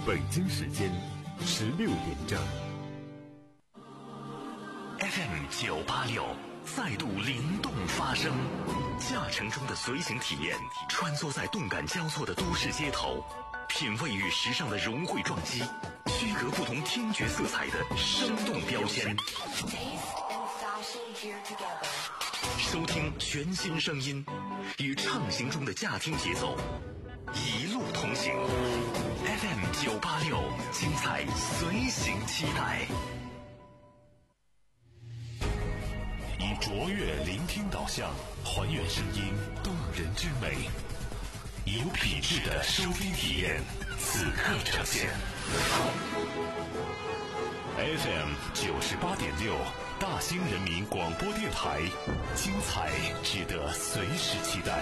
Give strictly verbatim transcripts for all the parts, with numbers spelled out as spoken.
北京时间十六点整。 F M 九八六再度灵动发声，驾乘中的随行体验，穿梭在动感交错的都市街头，品味与时尚的融汇撞击，区隔不同听觉色彩的生动标签。收听全新声音，与畅行中的驾听节奏一路同行。F M 九八六，精彩随行期待。以卓越聆听导向，还原声音动人之美，有品质的收听体验，此刻呈现。F M 九十八点六，大兴人民广播电台，精彩值得随时期待。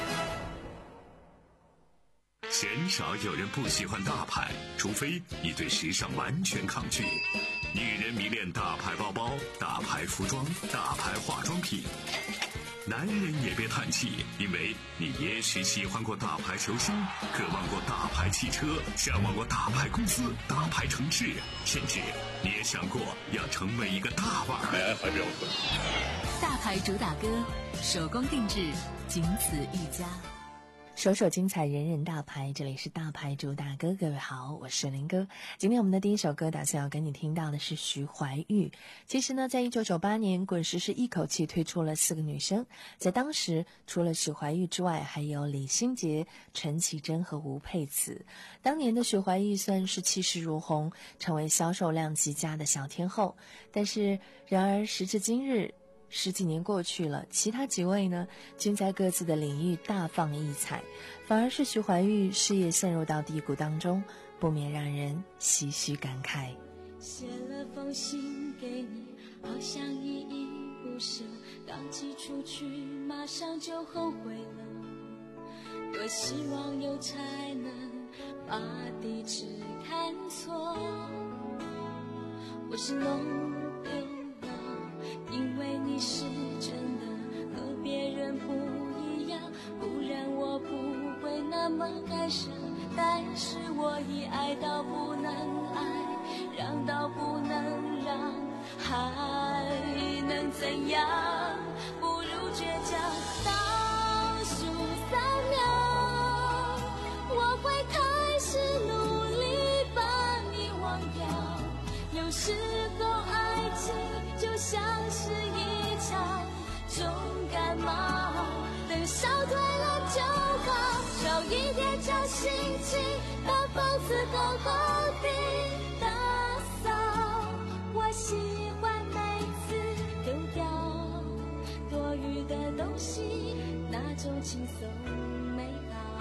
鲜少有人不喜欢大牌，除非你对时尚完全抗拒。女人迷恋大牌包包、大牌服装、大牌化妆品。男人也别叹气，因为你也许喜欢过大牌球星，渴望过大牌汽车，向往过大牌公司、大牌城市，甚至你也想过要成为一个大腕。来，还标准。 大牌主打歌，手工定制，仅此一家。 首首精彩，人人大牌，这里是大牌主打歌。各位好，我是林哥。今天我们的第一首歌打算要跟你听到的是徐怀钰。其实呢，在一九九八年，滚石是一口气推出了四个女生，在当时除了徐怀钰之外，还有李心洁、陈绮贞和吴佩慈。当年的徐怀钰算是气势如虹，成为销售量极佳的小天后。但是然而时至今日，十几年过去了，其他几位呢，均在各自的领域大放异彩，反而是徐怀钰事业陷入到低谷当中，不免让人唏嘘感慨。 写了封信给你，好像依依不舍，刚寄出去马上就后悔了，多希望有才能把地址看错，我是弄丢了，因为你是真的和别人不一样，不然我不会那么感伤，但是我已爱到不能爱，让到不能让，还能怎样？不如倔强。倒数三秒，我会开始努力把你忘掉，有时候爱情就像是一场重感冒，等烧退了就好，少一点小心情，把房子好好地打扫。我喜欢每次丢掉多余的东西，那种轻松美好。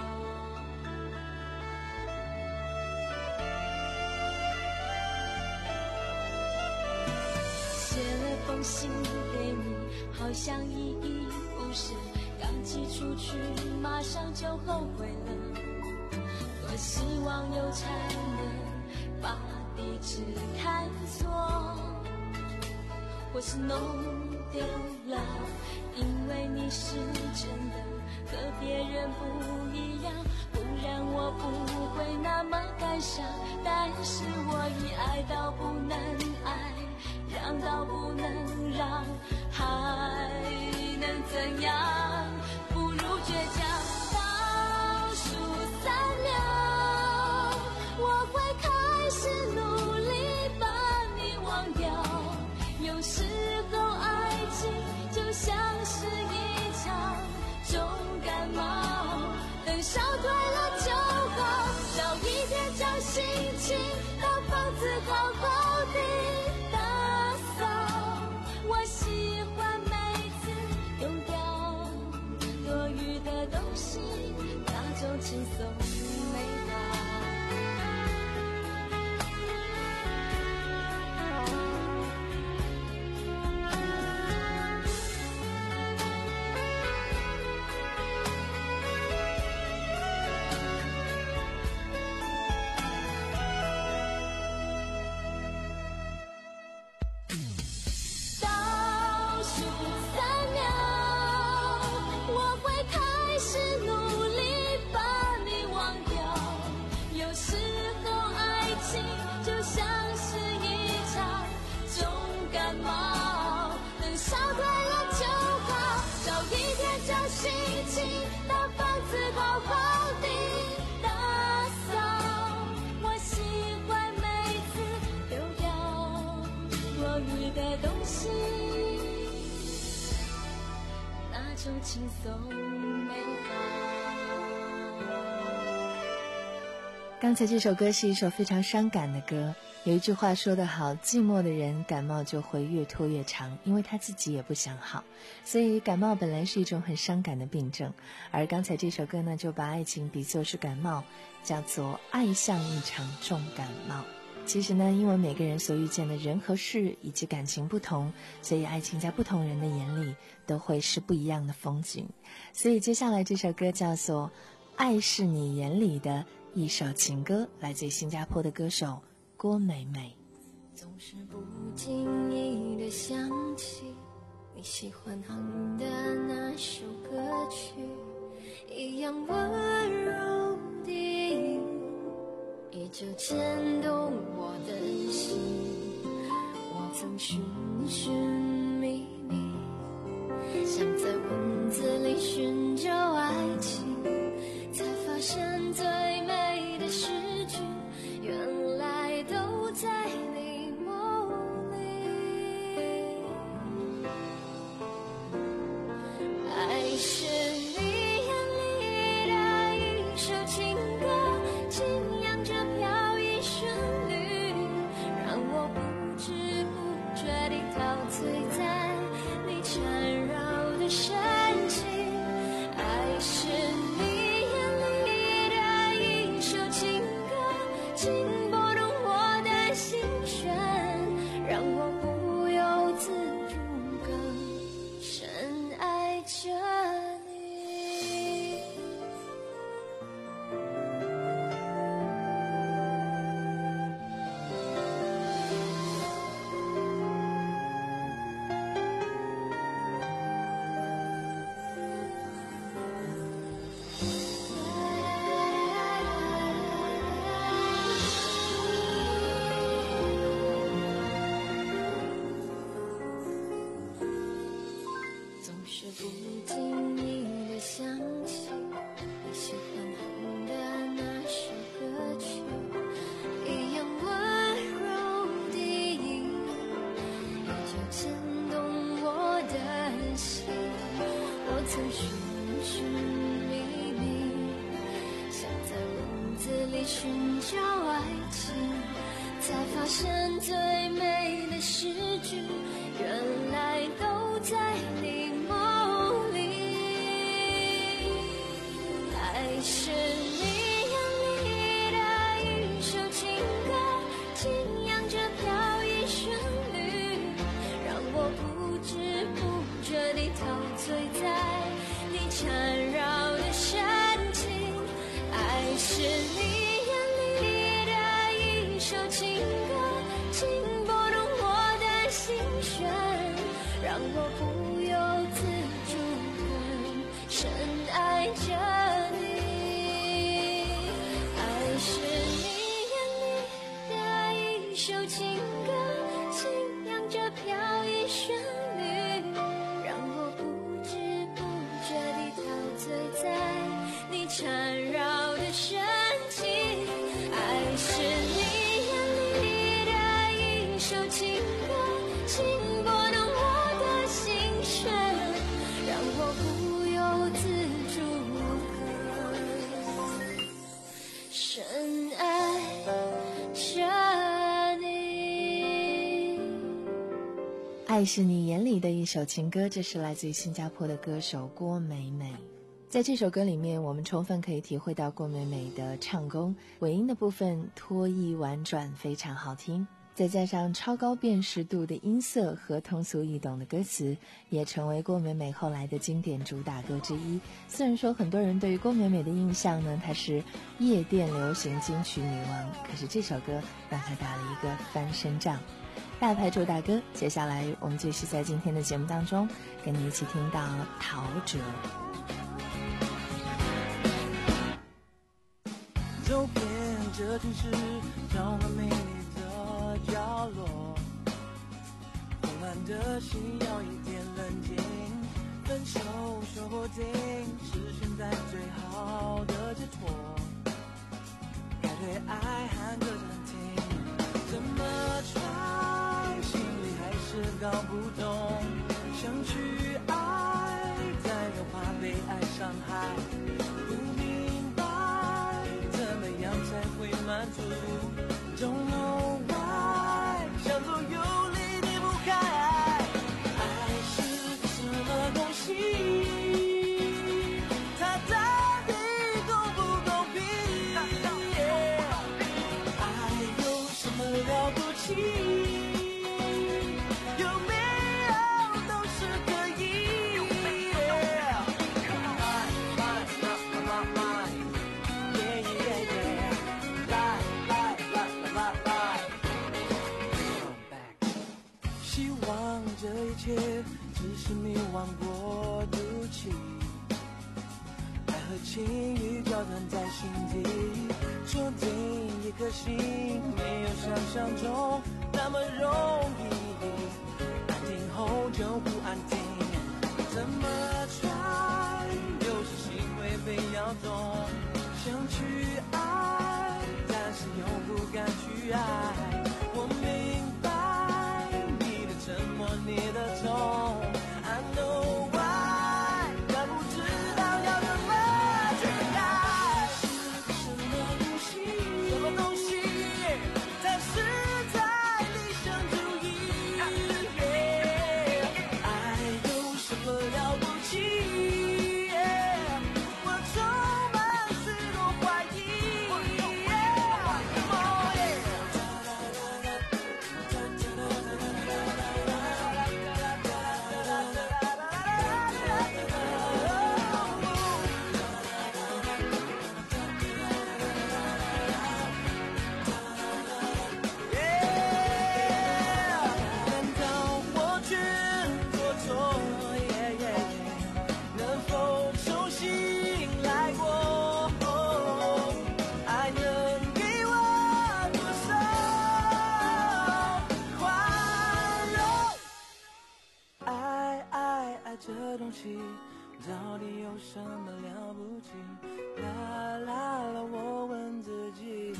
写了封信给你，好像依依不舍，刚寄出去马上就后悔了，多希望有才能把地址看错，或是弄丢了，因为你是真的和别人不一样，不然我不会那么感伤，但是我已爱到不能爱，让到不能让，还能怎样？不如倔强。倒数三秒，我会开始努力把你忘掉，有时候爱情就像是一场重感冒，等烧退了就好，少一点小心情，把房子好好地打扫。我喜欢每次丢掉多余的东心，那种轻松美好。 刚才这首歌是一首非常伤感的歌，有一句话说得好，寂寞的人感冒就会越拖越长，因为他自己也不想好，所以感冒本来是一种很伤感的病症，而刚才这首歌呢，就把爱情比作是感冒，叫做爱像一场重感冒。其实呢，因为每个人所遇见的人和事以及感情不同，所以爱情在不同人的眼里都会是不一样的风景。所以接下来这首歌叫做爱是你眼里的一首情歌，来自于新加坡的歌手郭美美。 总是不经意地想起你喜欢哼的那首歌曲，一样温柔的音依旧牵动我的心。我曾寻寻觅觅，想在文字里寻找爱情，才发现最美的诗句原来都在你梦里。爱是你眼里的一首情歌，轻扬着飘逸旋律，让我不知不觉地陶醉在你缠绕的深情。爱是你眼里的一首情歌，轻拨动我的心弦，让我不由自主更深爱着你。总是不经意地想起你喜欢哼的那首歌曲，一样温柔的音依旧牵动我的心。我曾寻寻觅觅，想在文字里寻找爱情，才发现最美的诗句原来都在你梦里。爱是你眼里的一首情歌，轻扬着飘逸旋律，让我不知不觉地陶醉在你缠绕的深情。爱是你眼里的一首情歌，轻拨动我的心弦，让我不由自主更深爱着你。爱是你眼里的一首情歌，轻扬着飘逸旋律，让我不知不觉地陶醉在你缠绕的深情。爱是你眼里的一首情歌，轻拨动我的心弦，让我不由自主更深爱着你。 爱是你眼里的一首情歌，这是来自于新加坡的歌手郭美美。在这首歌里面，我们充分可以体会到郭美美的唱功，尾音的部分脱意婉转，非常好听，再加上超高辨识度的音色和通俗易懂的歌词，也成为郭美美后来的经典主打歌之一。虽然说很多人对于郭美美的印象呢，她是夜店流行金曲女王，可是这首歌让她打了一个翻身仗。大牌主打歌，接下来我们继续在今天的节目当中跟你一起听到陶喆。 走遍这城市，找完美丽的角落，混乱的心要一点冷静，分手说不定是现在最好的解脱，该对爱喊个暂停，怎么穿心里还是高搞不懂，想去爱，但又怕被爱伤害，不明白怎么样才会满足。Don't know why， 想走有理离不开。爱是个什么东西？它到底公不公平？爱有什么了不起？只是迷惘过渡期，爱和情欲交缠在心底，说定一颗心没有想象中那么容易，安定后就不安定，怎么揣有时心会被摇动，想去爱但是又不敢去爱，我明白你的沉默你的痛I know why， 但不知道要怎么去爱。是个什么东西？什么东西？才是在理想主义？爱有什么了不起？我充满许多怀疑。这东西到底有什么了不起？啦啦啦，我问自己。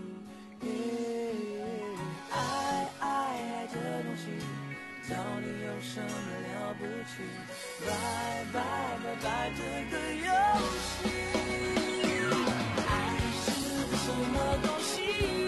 爱爱爱这东西到底有什么了不起？拜拜拜拜这个游戏。爱是个什么东西？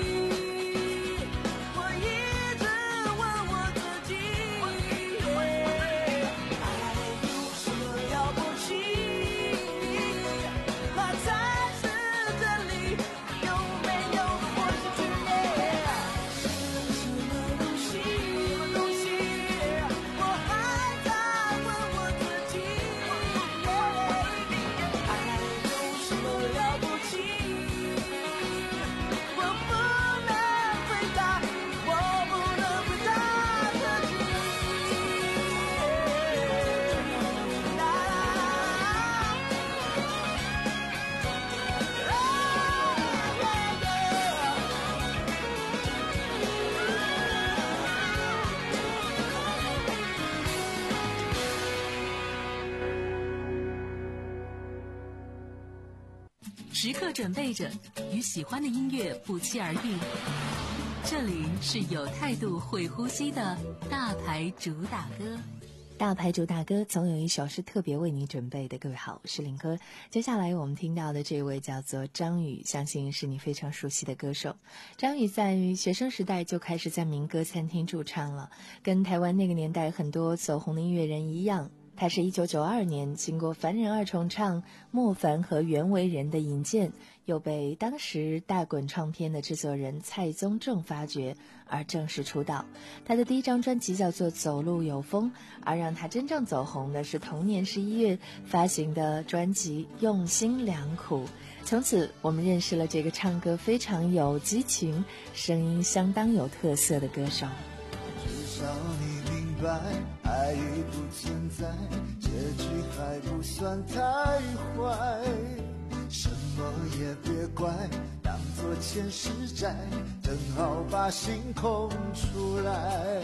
时刻准备着与喜欢的音乐不期而遇。这里是有态度会呼吸的大牌主打歌。 大牌主打歌总有一首是特别为你准备的。各位好，我是林哥。接下来我们听到的这位叫做张宇，相信是你非常熟悉的歌手。张宇在学生时代就开始在民歌餐厅驻唱了，跟台湾那个年代很多走红的音乐人一样，他是一九九二年经过凡人二重唱莫凡和袁惟仁的引荐，又被当时大滚唱片的制作人蔡宗正发掘而正式出道。他的第一张专辑叫做《走路有风》，而让他真正走红的是同年十一月发行的专辑《用心良苦》。从此我们认识了这个唱歌非常有激情、声音相当有特色的歌手。 至少你明白爱已不存在，结局还不算太坏，什么也别怪，当作前世债，正好把心空出来。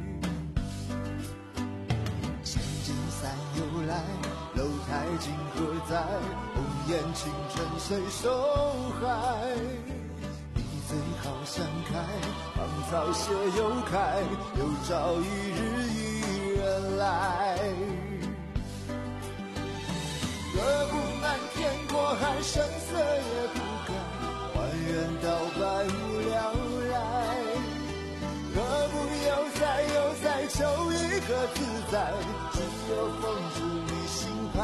千金散又来，楼台今何在？红颜青春谁收害？你最好想开，放草谢又开，有朝一日一人来。割不满天过海，声色也不改，还原到百无聊赖。何不悠哉悠哉，求一个自在，只有封住你心徘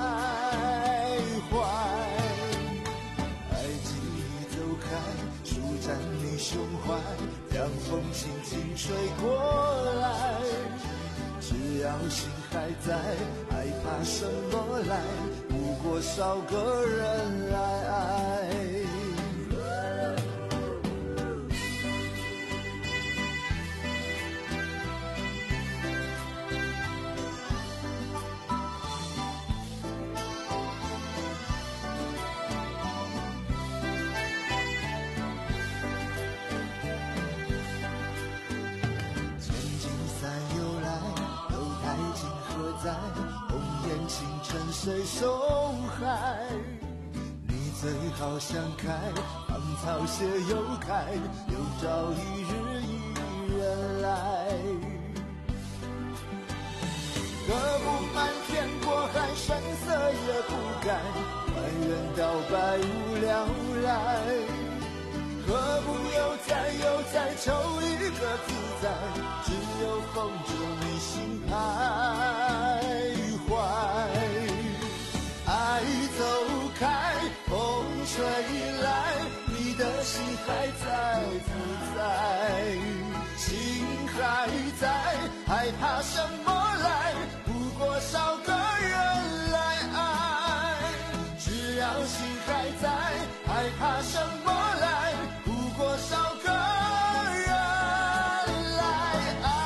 徊。爱记忆走开，舒展你胸怀，让风轻轻吹过来。只要心还在，害怕什么来？不过少个人来爱。红颜倾城谁收海？你最好想开，芳草谢又开，有朝一日一人来。割不满天过海，声色也不改，还原到百无聊赖。何不悠哉悠哉，求一个自在，只有封住你心徘徊。爱走开，风吹来，你的心还在不在？心还在，害怕什么来？不过少个人来爱。只要心还在，害怕什么来？不过少个人来爱。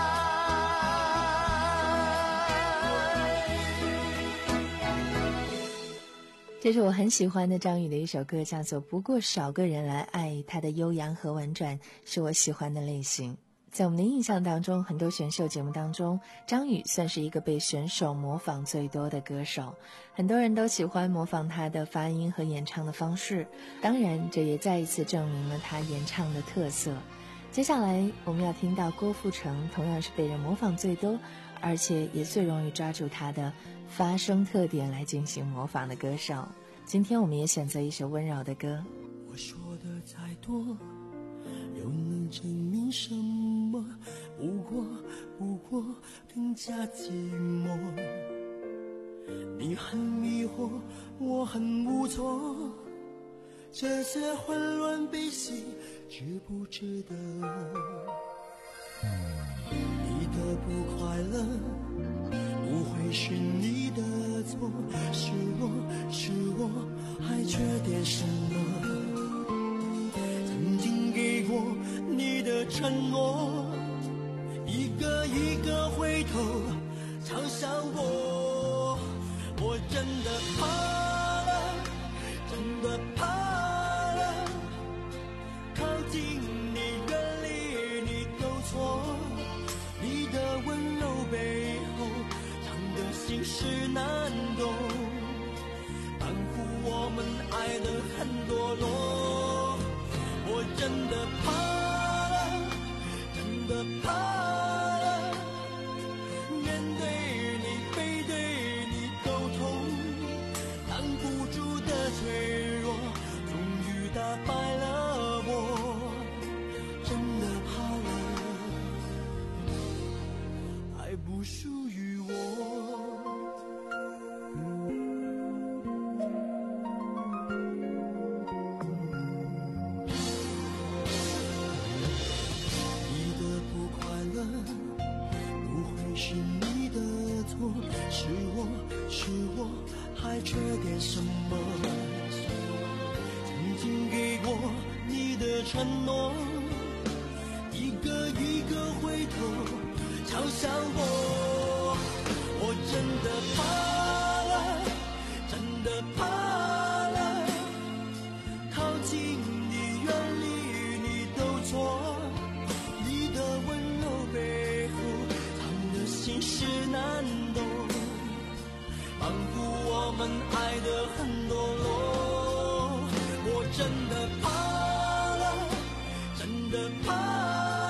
这是我很喜欢的张宇的一首歌，叫做《不过少个人来爱》，它的悠扬和婉转是我喜欢的类型。在我们的印象当中，很多选秀节目当中，张宇算是一个被选手模仿最多的歌手，很多人都喜欢模仿他的发音和演唱的方式，当然这也再一次证明了他演唱的特色。接下来我们要听到郭富城，同样是被人模仿最多，而且也最容易抓住他的发声特点来进行模仿的歌手。今天我们也选择一首温柔的歌。 我说的再多又能证明什么？不过不过更加寂寞。你很迷惑，我很无措，这些混乱悲喜值不值得？你的不快乐不会是你的错，是我是我还缺点什么？曾经给过你的承诺，一个一个回头嘲笑我，我真的怕了，真的怕了，靠近你远离你都错，你的温柔背后藏的心事难懂，仿佛我们爱得很堕落，我真的怕了，真的怕了，面对你背对你都痛，挡不住的脆弱终于打败了我，真的怕了，爱不属于我。是我是我还缺点什么？曾经给过你的承诺，一个一个回头嘲笑我，我真的怕了，真的怕了，靠近你远离你都错，你的温柔背后藏的心事难懂，仿佛我们爱得很堕落，我真的怕了，真的怕了。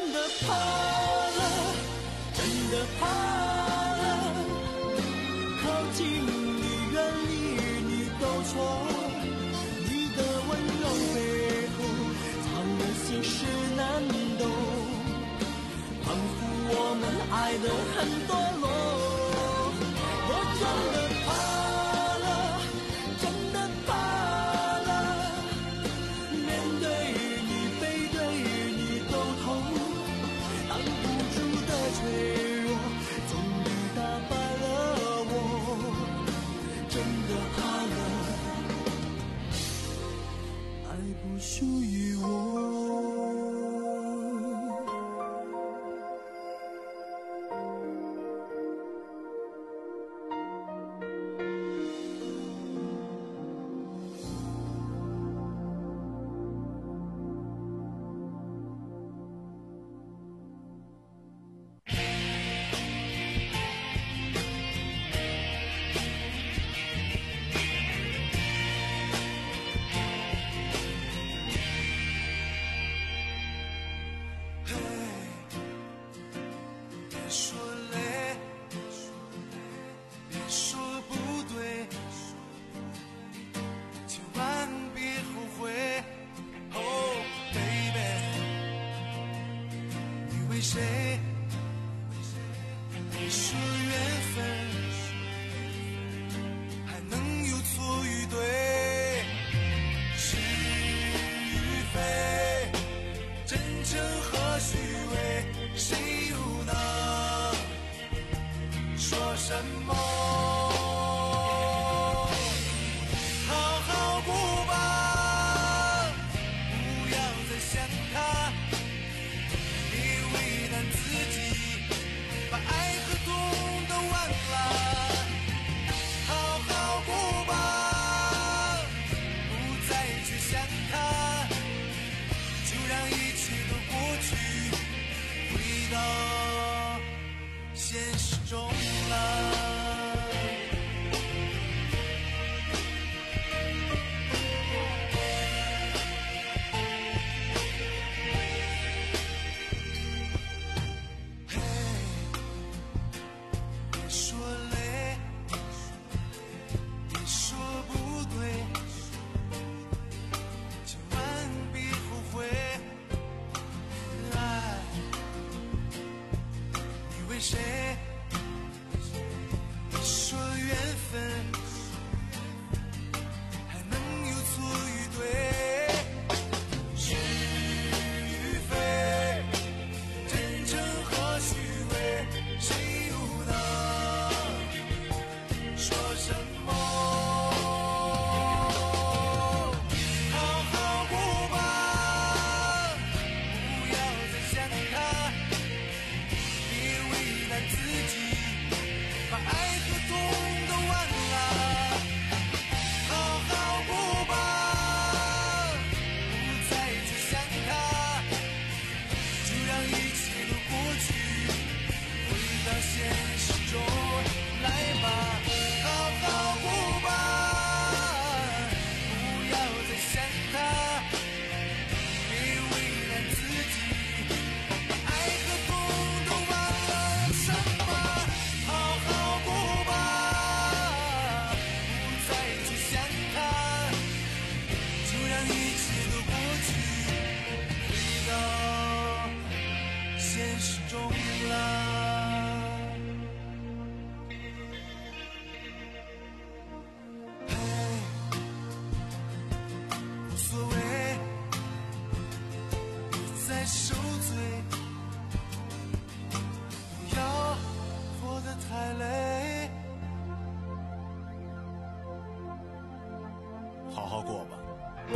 的怕了，真的怕了，靠近你，远离你都错，你的温柔背后藏了心事难懂，仿佛我们爱得很堕落。我真的怕了，真的怕了，面对你背对你都痛，挡不住的脆弱终于打败了我，真的怕了，爱不属于我。 好好过吧。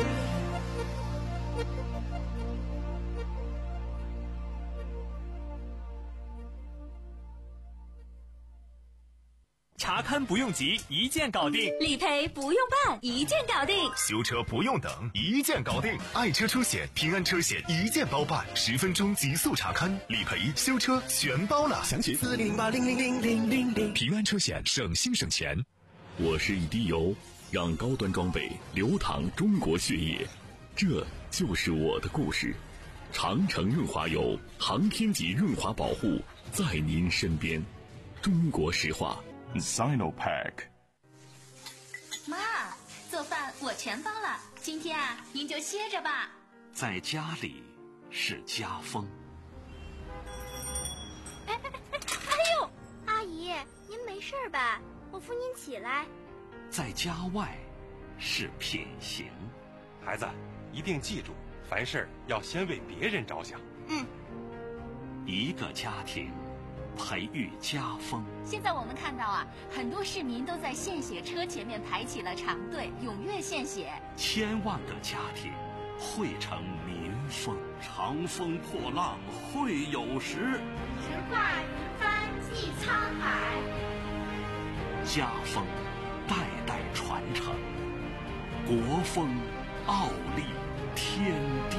查勘不用急，一键搞定； 理赔不用办，一键搞定； 修车不用等，一键搞定。爱车车险、平安车险一键包办，十分钟极速查勘、理赔、修车全包了。 详情四零八零零零零零零。 平安车险，省心省钱。我是一滴油，让高端装备流淌中国血液，这就是我的故事。 长城润滑油，航天级润滑保护，在您身边。中国石化 Sinopec。 妈，做饭我全包了，今天啊，您就歇着吧。 在家里是家风。 哎哎哎哎呦，阿姨，您没事吧？我扶您起来。 在家外是品行。 孩子，一定记住，凡事要先为别人着想。 嗯。 一个家庭培育家风。 现在我们看到啊，很多市民都在献血车前面排起了长队，踊跃献血。 千万个家庭汇成民风。长风破浪会有时， 直挂云帆济沧海。 家风代代传承，国风傲立天地。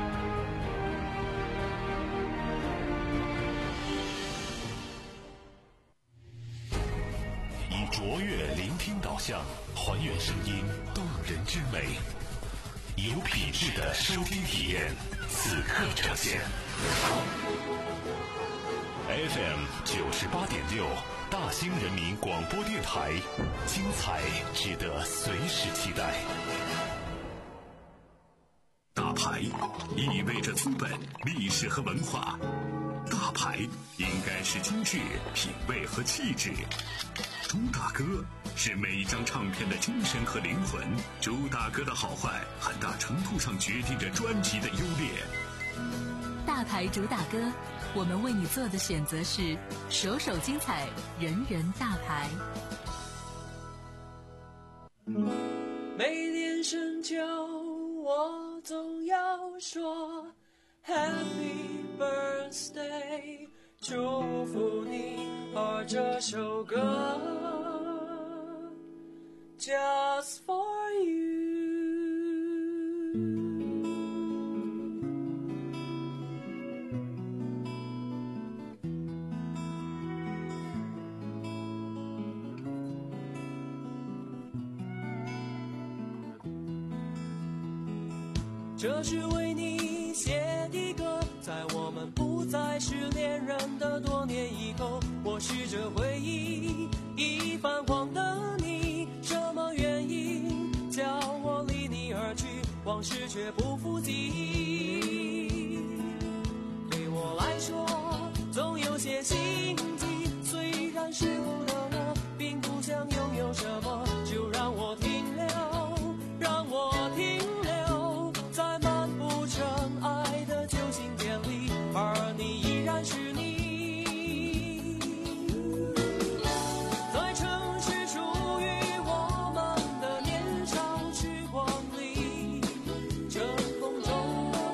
以卓越聆听导向，还原声音动人之美，有品质的收听体验，此刻呈现。F M 九十八点六，大兴人民广播电台，精彩值得随时期待。 大牌意味着资本、历史和文化，大牌应该是精致、品味和气质。朱大哥是每一张唱片的精神和灵魂，朱大哥的好坏很大程度上决定着专辑的优劣。 大牌主打歌，我们为你做的选择是首首精彩，人人大牌。 每年深秋，我总要说 Happy Birthday， 祝福你，而这首歌 Just for you。这是为你写的歌，在我们不再是恋人的多年以后，我试着回忆已泛黄的你，什么原因叫我离你而去，往事却不复记忆。对我来说总有些心悸，虽然时候的我并不想拥有什么，就让我停留，让我停留在漫不尘埃的旧信典里，而你依然是你。在城市属于我们的年少时光里，晨风中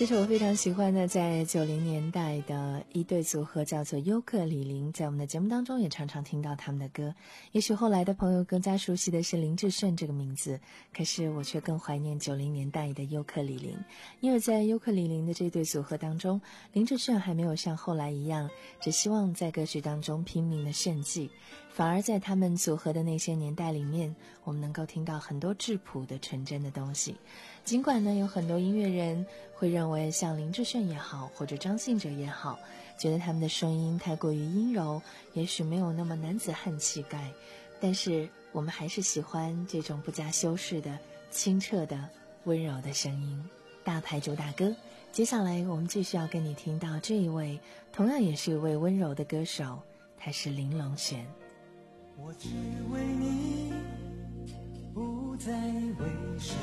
这是我非常喜欢的，在九零年代的一对组合，叫做优客李林，在我们的节目当中也常常听到他们的歌。也许后来的朋友更加熟悉的是林志炫这个名字，可是我却更怀念九零年代的优客李林，因为在优客李林的这对组合当中，林志炫还没有像后来一样只希望在歌曲当中拼命的炫技，反而在他们组合的那些年代里面，我们能够听到很多质朴的纯真的东西。尽管呢，有很多音乐人会认为像林志炫也好，或者张信哲也好，觉得他们的声音太过于阴柔，也许没有那么男子汉气概，但是我们还是喜欢这种不加修饰的清澈的温柔的声音。大牌主打歌，接下来我们继续要跟你听到这一位同样也是一位温柔的歌手，他是林隆璇。 我只为你，不再为谁，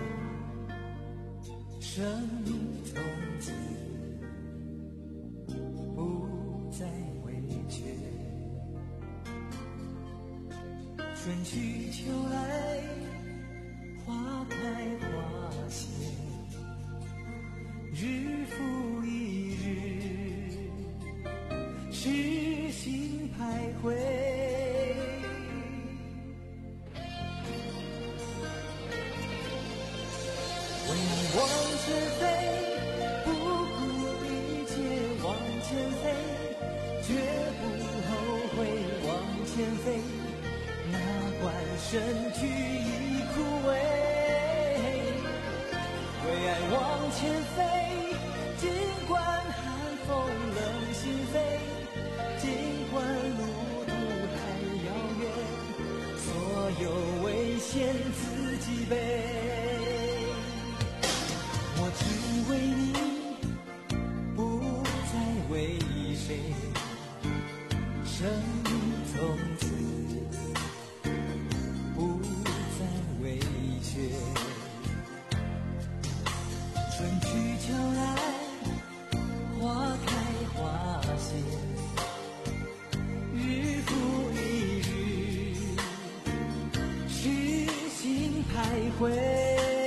生命从此不再委屈，春去秋来，花开花谢，日复一日，痴心徘徊。为爱往前飞，不顾一切往前飞，绝不后悔往前飞，哪管身躯已枯萎。为爱往前飞，尽管寒风冷心扉，尽管路途太遥远，所有危险自己背。我只为你，不再为谁，生命从此不再委屈，春去秋来，花开花谢，日复一日，痴心徘徊。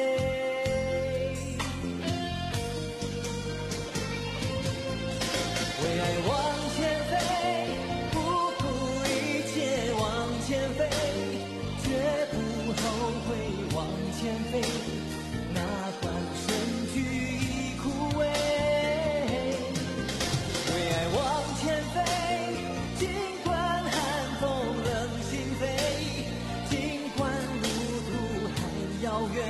为爱往前飞，不顾一切往前飞，绝不后悔往前飞，哪管身躯已枯萎。为爱往前飞，尽管寒风冷心扉，尽管路途还遥远，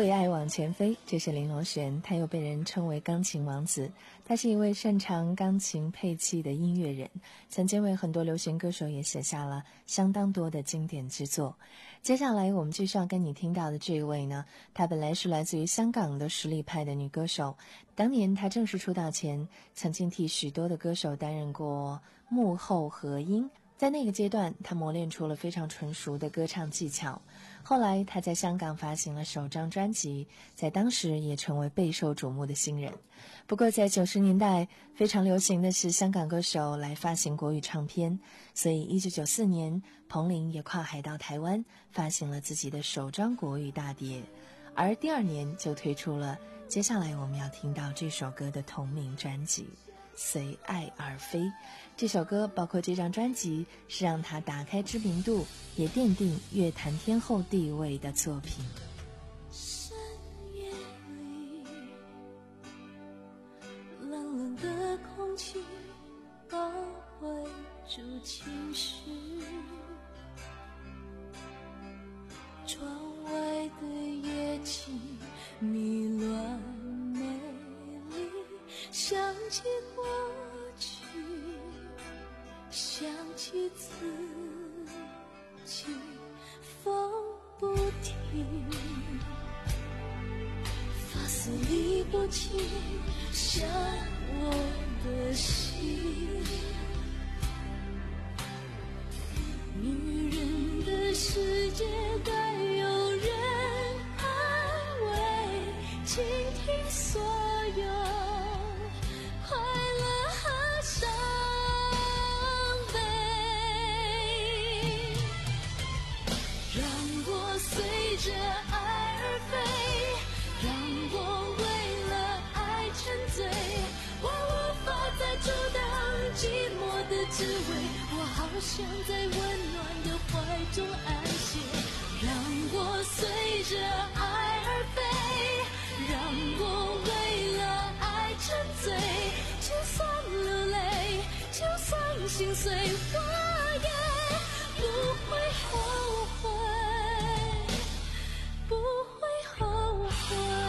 为爱往前飞，这是林隆璇，他又被人称为钢琴王子。他是一位擅长钢琴配器的音乐人，曾经为很多流行歌手也写下了相当多的经典之作。接下来我们继续要跟你听到的这一位呢，她本来是来自于香港的实力派的女歌手。当年她正式出道前，曾经替许多的歌手担任过幕后和音，在那个阶段她磨练出了非常纯熟的歌唱技巧。后来她在香港发行了首张专辑，在当时也成为备受瞩目的新人。不过在九十年代非常流行的是香港歌手来发行国语唱片，所以一九九四年彭羚也跨海到台湾发行了自己的首张国语大碟，而第二年就推出了接下来我们要听到这首歌的同名专辑《随爱而飞》。这首歌包括这张专辑是让他打开知名度，也奠定乐坛天后地位的作品。 深夜里，冷冷的空气包围住情绪，窗外的夜景迷乱美丽，想起过去，想起自己，风不停，发丝理不清伤我的心。女人的世界该有人安慰，倾听所有快乐和伤悲，让我随着爱而飞，让我为了爱沉醉，我无法再阻挡寂寞的滋味，我好想在温暖的怀中安歇，让我随着爱而飞，让我为了爱沉醉，就算流泪，就算心碎，我也不会后悔，不会后悔。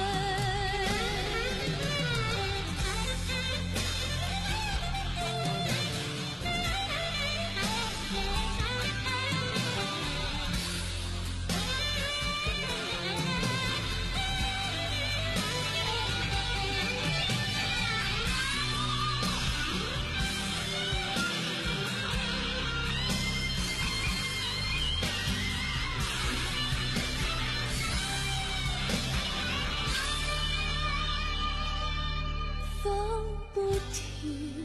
风不停，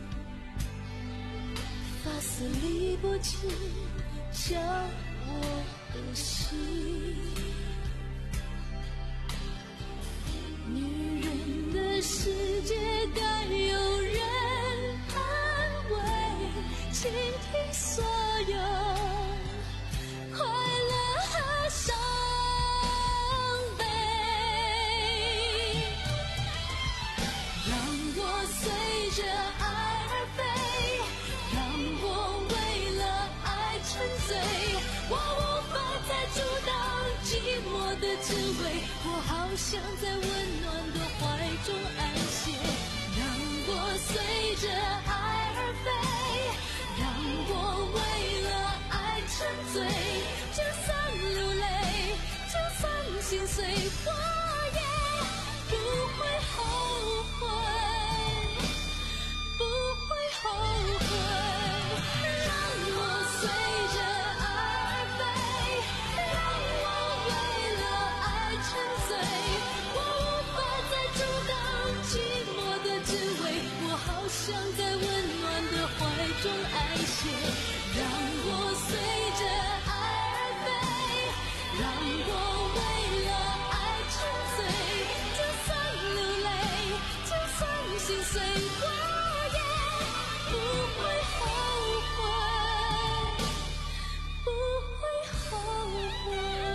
发丝理不清将我的心。女人的世界该有人安慰，倾听所有快乐和伤悲，让我随着爱而飞，让我为了爱沉醉，我无法再阻挡寂寞的滋味，我好想在温暖的怀中安歇，让我随着爱而飞，让我为了爱沉醉，就算流泪，就算心碎，我也不会后悔，不会后悔，让我随着爱而飞，让我为了爱沉醉，我无法再阻挡寂寞的滋味，我好想在温暖的怀中安歇，让我随着爱而飞，让我为了爱沉醉，就算流泪，就算心碎，我也不会后悔，不会后悔。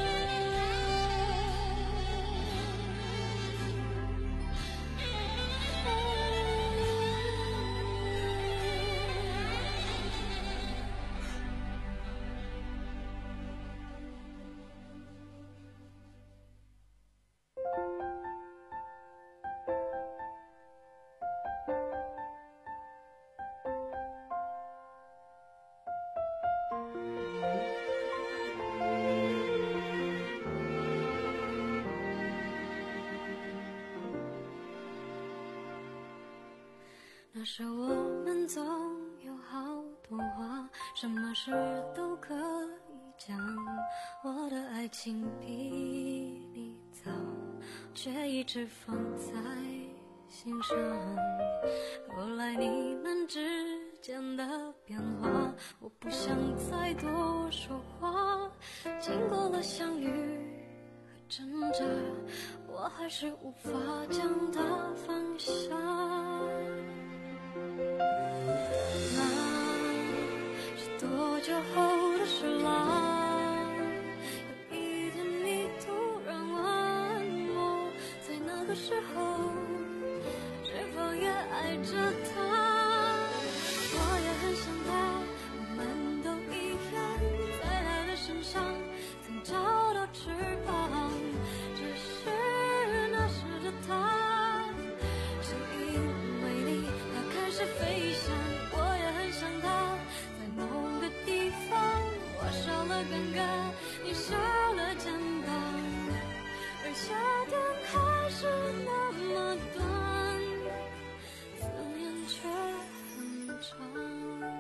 那时我们总有好多话，什么事都可以讲。我的爱情比你早，却一直放在心上。后来你们之间的变化，我不想再多说话。经过了相遇和挣扎，我还是无法将它放下。那是多久后的事啦？有一天你突然问我，在那个时候是否也爱着他？我也很想他，我们都一样，在他的身上曾找到翅膀。只是那时的他，是因为你，他开始飞翔。我也很想他，在某个地方，我少了尴尬，你少了肩膀，而夏天还是那么短，思念却很长。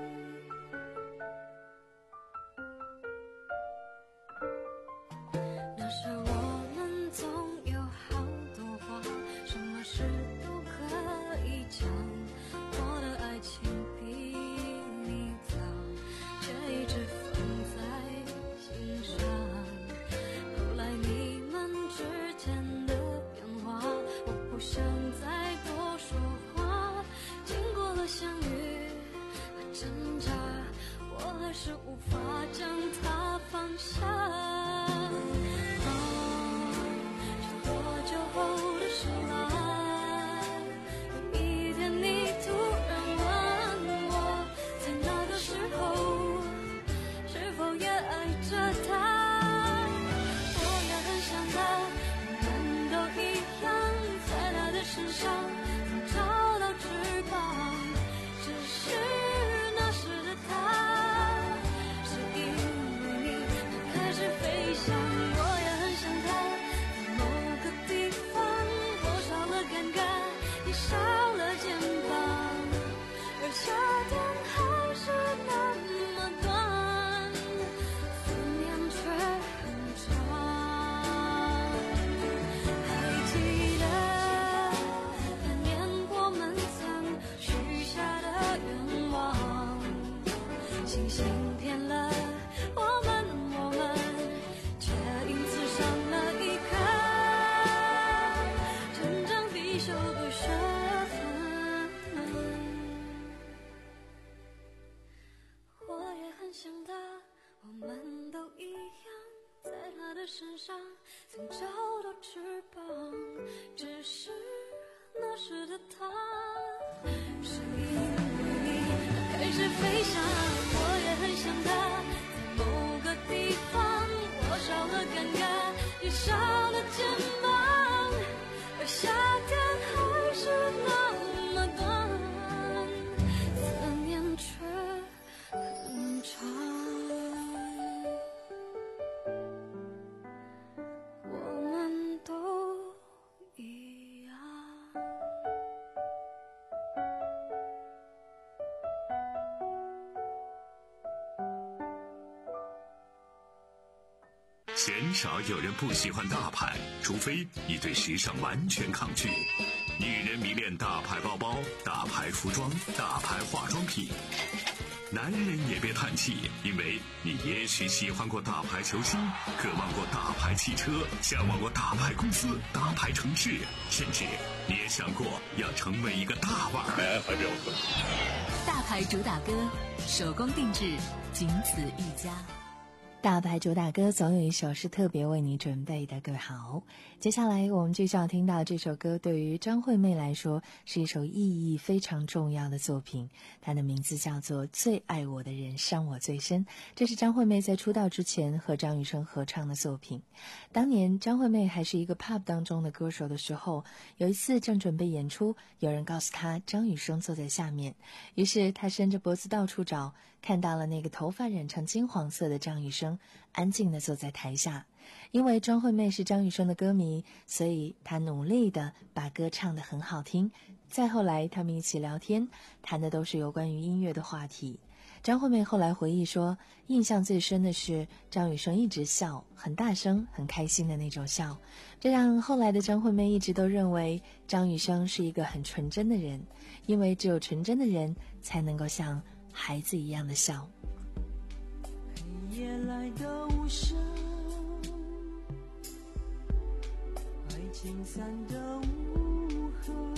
那时我们总有好多话，什么事都可以讲。我的爱情比你早，却一直放在心上。后来你们之间的变化，我不想再多说话。经过了相遇和挣扎，我还是无法将它放下。身上曾找到翅膀，只是那时的他，是因为你开始飞翔。我也很想他，在某个地方，我少了尴尬，也少了肩膀，而夏天还是那么短，思念却很长。 鲜少有人不喜欢大牌，除非你对时尚完全抗拒。女人迷恋大牌包包、大牌服装、大牌化妆品。男人也别叹气，因为你也许喜欢过大牌球星，渴望过大牌汽车，向往过大牌公司、大牌城市，甚至你也想过要成为一个大腕儿。来，怀表哥。 大牌主打歌，手工定制，仅此一家。 大牌主打歌总有一首是特别为你准备的。各位好，接下来我们继续要听到这首歌，对于张惠妹来说是一首意义非常重要的作品，它的名字叫做《最爱我的人伤我最深》，这是张惠妹在出道之前和张雨生合唱的作品。当年张惠妹还是一个 pub 当中的歌手的时候，有一次正准备演出，有人告诉她张雨生坐在下面，于是她伸着脖子到处找，看到了那个头发染成金黄色的张雨生安静地坐在台下。 因为张惠妹是张雨生的歌迷，所以她努力的把歌唱得很好听。再后来他们一起聊天，谈的都是有关于音乐的话题。张惠妹后来回忆说，印象最深的是张雨生一直笑，很大声很开心的那种笑，这让后来的张惠妹一直都认为张雨生是一个很纯真的人，因为只有纯真的人才能够像孩子一样的笑。 黑夜来的无声，爱情散的无痕，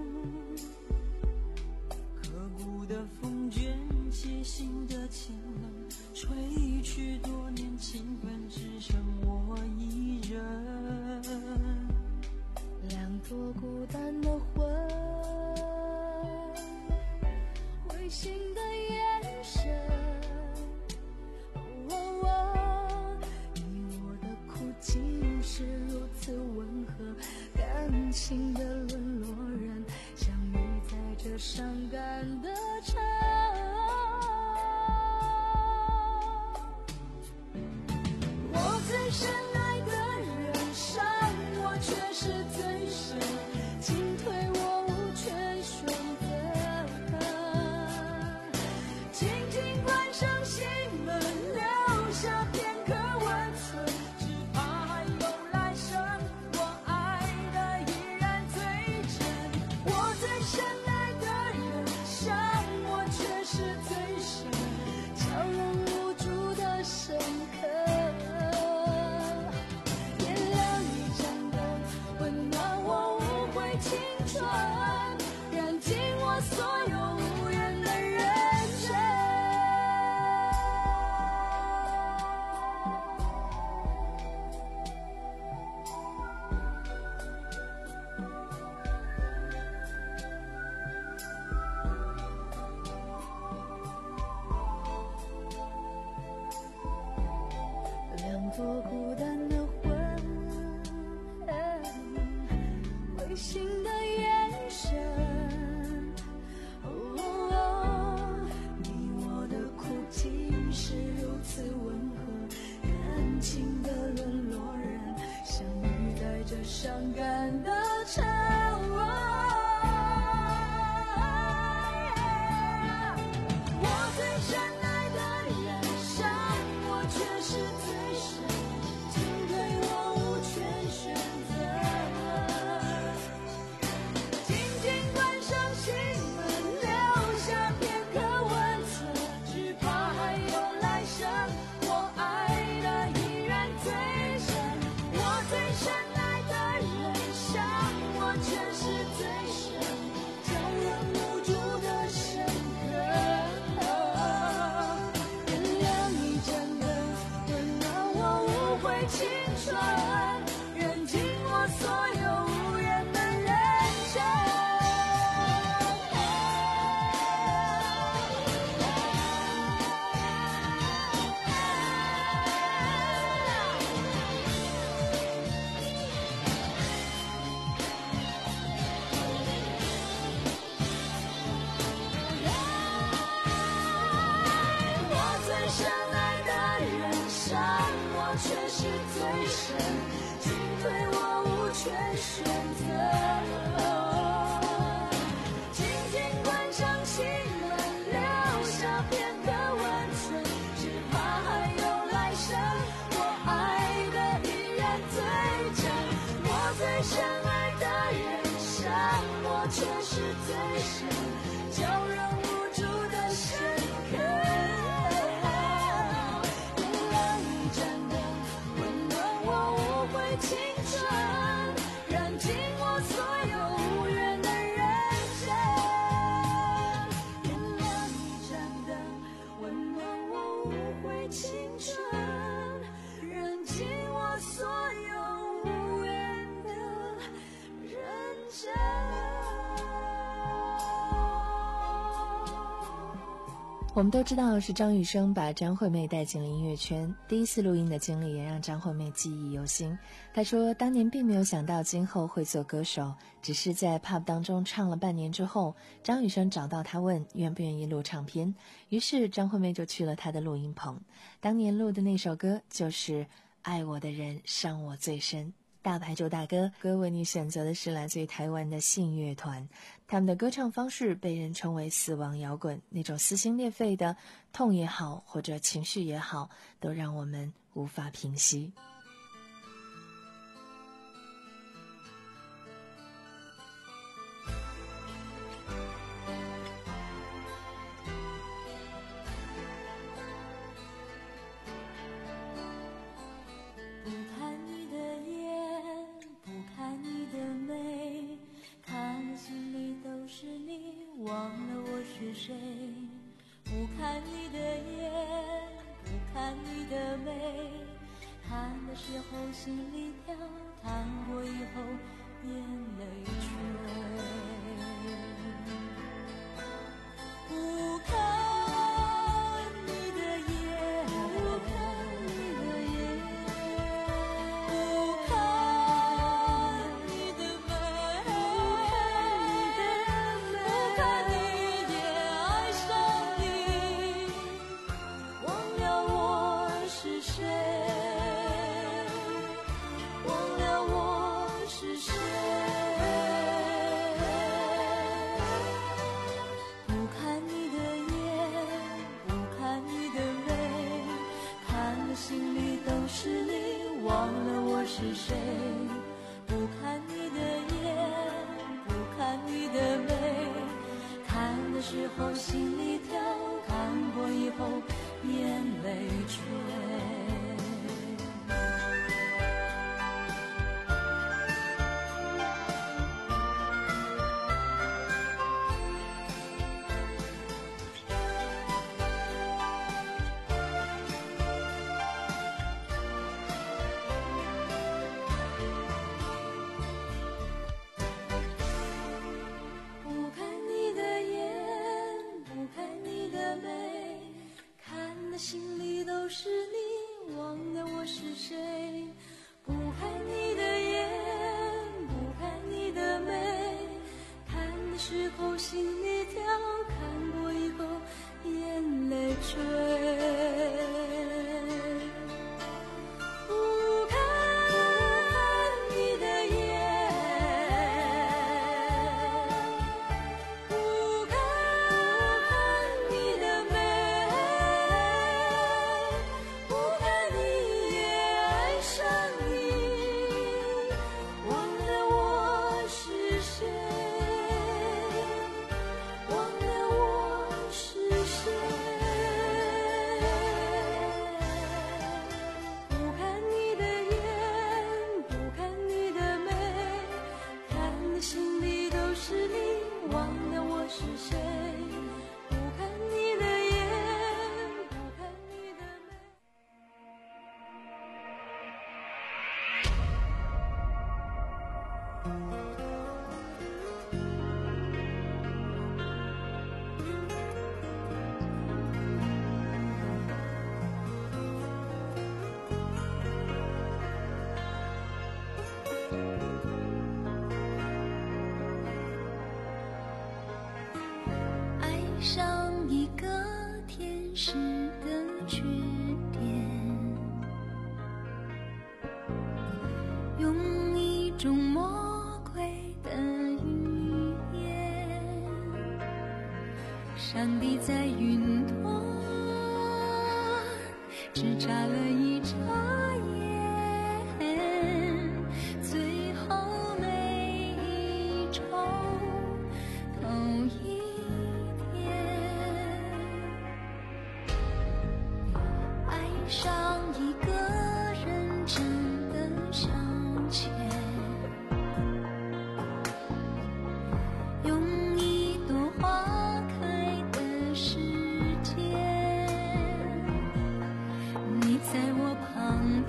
刻骨的风卷起心的情冷，吹去多年情分，只剩我一人。 两朵孤单的魂，灰心的眼神，哦哦哦，你我的苦竟是如此温和，感情的沦落人，相遇在这伤感的城。我最深爱的人，伤我却是最深，进退我无权选择。轻轻关上心门，留下片刻温存，只怕还有来生，我爱的依然最真。我最深爱的人，伤我却是最深，叫人无助的深刻。两朵孤单的魂，灰心的眼神，哦哦，你我的苦竟是如此温和，感情的沦落人，相遇在这伤感的城。我最深爱的人，伤我却是最深，进退我无权选择。紧紧关上心门，留下片刻温存，只怕还有来生，我爱的依然最深。我最深爱的人，伤我却是最深，叫人无助的深刻。原谅你真的温暖我无悔青春，认尽我所有无言的人生。我最深爱的人，伤我却是最深，进退我无权选择。紧紧关上心门，留下片刻温存，只怕还有来生，我爱的依然最真。我最深爱的人，伤我却是最深，叫人无助的深刻。青春，燃尽我所有无缘的人生。原谅你真的温暖我无悔青春，燃尽我所有无缘的人生。 我们都知道是张雨生把张惠妹带进了音乐圈，第一次录音的经历也让张惠妹记忆犹新。她说当年并没有想到今后会做歌手，只是在 pub 当中唱了半年之后，张雨生找到她问愿不愿意录唱片，于是张惠妹就去了她的录音棚。当年录的那首歌就是爱我的人伤我最深。大牌周大哥歌为你选择的是来自于台湾的信乐团，他们的歌唱方式被人称为死亡摇滚，那种撕心裂肺的痛也好，或者情绪也好，都让我们无法平息。 忘了我是谁，不看你的眼，不看你的眉，看的时候心里跳，看过以后眼泪垂。不看你的眼，不看你的眼，不看你的眉，不看你的爱上你，忘了我是谁，忘了我是谁。不看你的眼，不看你的眉，看了心里都是你，忘了我是谁。不看你的眼，不看你的眉，看的时候心里跳，看过以后眼泪垂。不看你的眼，不看你的眉，看的心里都是你，忘了我是谁。不看你的眼，不看你的眉，看的时候心里跳，看过以后眼泪垂。不看你的眼，不看你的眉，不看你也爱上你，忘了我是谁，忘了我是谁。不看你的眼，不看你的眉，看的心里都是你，忘了我是谁。不看你的眼，不看你的眉。爱上一个天使的缺点，用一种魔鬼的语言，上帝在云端只眨了一眨眼，最后每一周头一爱上一个认真的消遣，用一朵花开的时间，你在我旁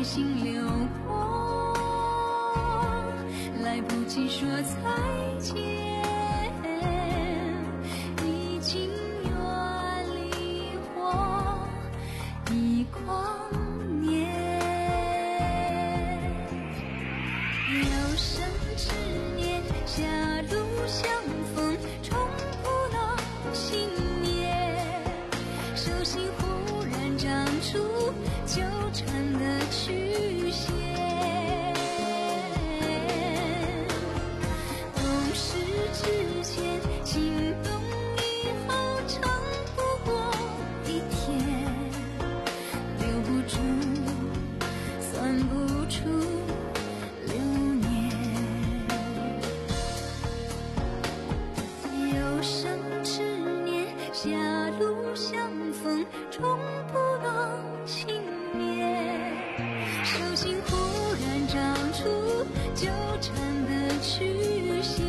心流过，来不及说再见，已经远离我一光年。有生之年，狭路相逢，终不能幸免。手心忽然长出纠缠的曲线，懂事之前，心动以后，长不过一天，留不住，算不出流年。有生之年，狭路相逢，终不能幸免。手心忽然长出纠缠的曲线，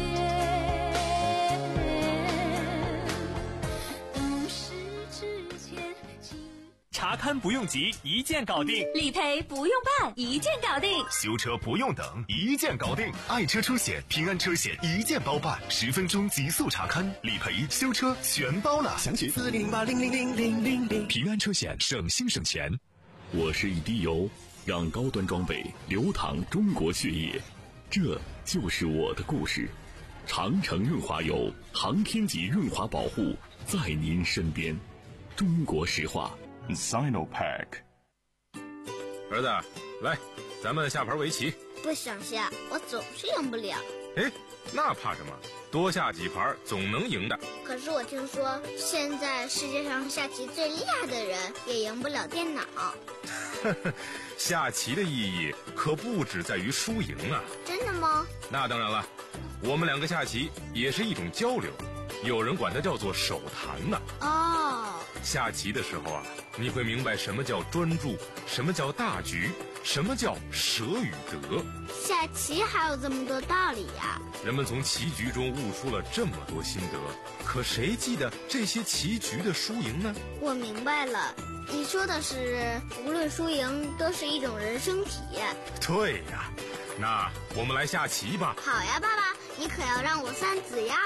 懂事之前， 查看不用急，一键搞定； 理赔不用办，一键搞定； 修车不用等，一键搞定。爱车出险、平安车险一键包办，十分钟极速查看，理赔、修车全包了。 详情四零八零零零零零零。 平安车险，省心省钱。我是一滴油，让高端装备流淌中国血液，这就是我的故事。长城润滑油，航天级润滑保护，在您身边。中国石化 Sinopack。 儿子，来，咱们下盘围棋。 不想下，我总是赢不了。 哎，那怕什么？多下几盘总能赢的。 可是我听说，现在世界上下棋最厉害的人也赢不了电脑。 下棋的意义可不只在于输赢啊！ 真的吗？ 那当然了，我们两个下棋也是一种交流，有人管它叫做手谈呢。 哦， 下棋的时候啊，你会明白什么叫专注，什么叫大局，什么叫舍与得。 下棋还有这么多道理呀！ 人们从棋局中悟出了这么多心得，可谁记得这些棋局的输赢呢？ 我明白了，你说的是无论输赢都是一种人生体验。 对呀，那我们来下棋吧。 好呀，爸爸，你可要让我三子呀。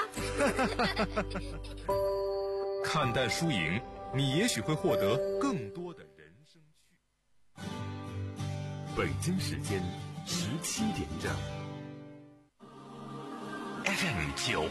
看淡输赢，你也许会获得更多的人生趣。 北京时间十七点整。 F M 九